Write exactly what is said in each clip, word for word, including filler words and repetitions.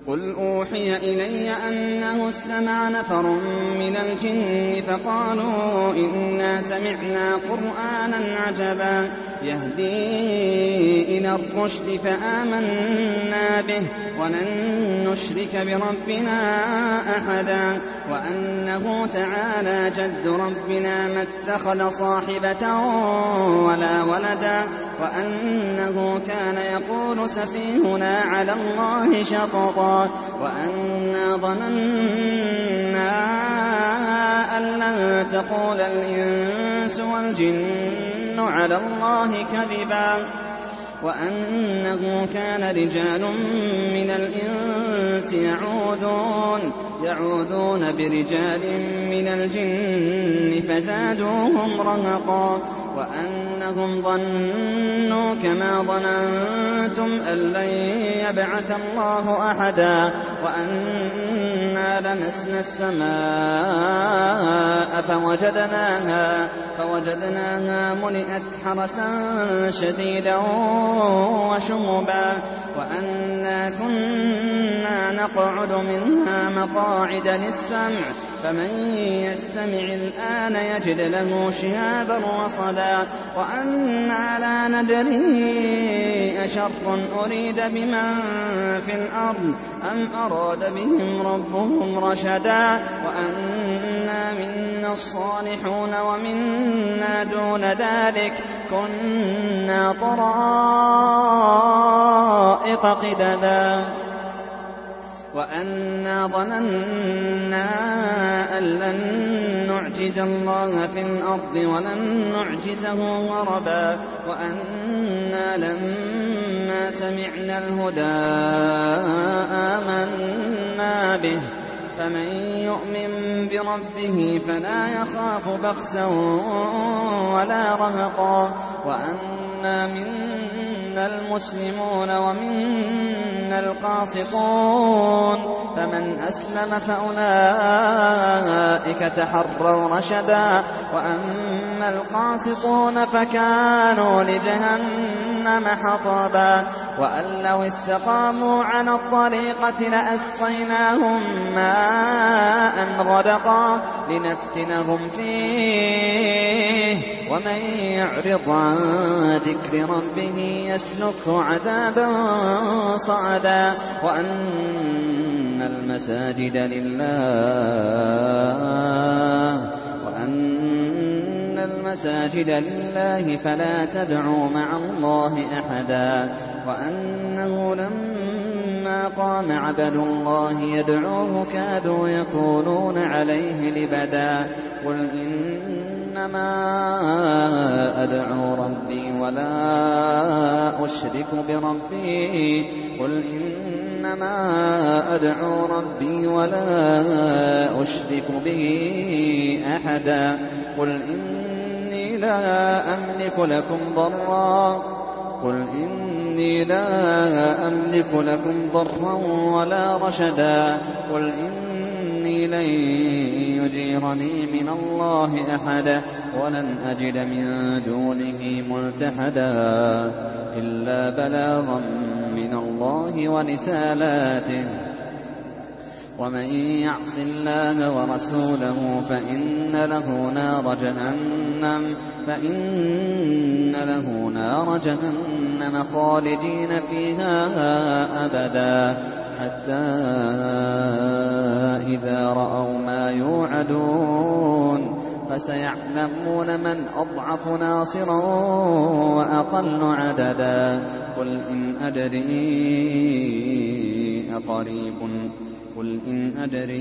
قل أوحي إلي أنه استمع نفر من الجن فقالوا إنا سمعنا قرآنا عجبا يهدي إلى الرشد فآمنا به ولن نشرك بربنا أحدا وأنه تعالى جد ربنا ما اتخذ صاحبة ولا ولدا وأنه كان يقول سفيهنا على الله شططا وأنا ظننا أن لن تقول الإنس والجن على الله كذبا وأنه كان رجال من الإنس يعوذون يعوذون برجال من الجن فزادوهم رهقا وأنهم ظنوا كما ظننتم أن لن يبعث الله أحدا وأنا لمسنا السماء فوجدناها, فوجدناها ملئت حرسا شديدا وشهبا وأنا كنا نقعد منها مقاعد للسمع فمن يستمع الآن يجد له شهابا رصدا وأنا لا ندري أشر أريد بمن في الأرض أم أراد بهم ربهم رشدا وأنا منا الصالحون ومنا دون ذلك كنا طرائق قددا وأنا ظننا أن لن نعجز الله في الأرض ولن نعجزه هربا وأنا لما سمعنا الهدى آمنا به فمن يؤمن بربه فلا يخاف بخسا ولا رهقا وأنا منا المسلمون ومنا القاسطون فمن أسلم فأولئك تحروا رشدا وأما القاسطون فكانوا لجهنم حطبا وأن لو استقاموا على الطريقة لأسقيناهم ماء غدقا لنفتنهم فيه ومن يعرض عن ذكر ربه يسلكه عذابا صعدا وأن المساجد لله وأن المساجد لله فلا تدعوا مع الله أحدا وأنه لما قام عبد الله يدعوه كادوا يكونون عليه لبدا قل إنما أدعو ربي ولا أشرك بربي قل إنما أدعو ربي ولا أشرك به أحدا قل إني لا أملك لكم ضرا قل إني لا أملك لكم ضرا ولا رشدا قل إني لن يجيرني من الله أحدا ولن أجد من دونه ملتحدا إلا بلاغا من الله ورسالاته ومن يعص الله ورسوله فإن له نار جهنم فإن له نار جهنم خالدين فيها أبدا حتى إذا رأوا ما يوعدون فسيعلمون من أضعف ناصرا وأقل عددا قل إن أدري أقريب قل إن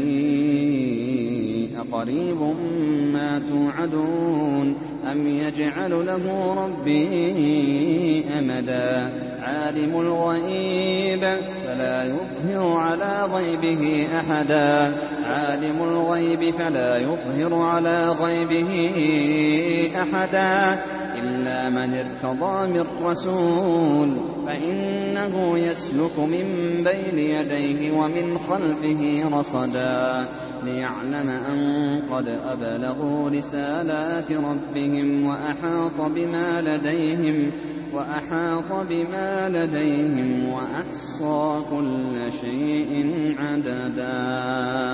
أدري أقريب ما توعدون أم يجعل له ربي أمدا عالم الغيب فلا يظهر على غيبه أحدا عالم الغيب فلا يظهر على غيبه أحدا إلا من ارتضى من رسول فإنه يسلك من بين يديه ومن خلفه رصدا ليعلم أن قد أبلغوا رسالات ربهم وأحاط بما لديهم وأحاط بما لديهم وأحصى كل شيء مددا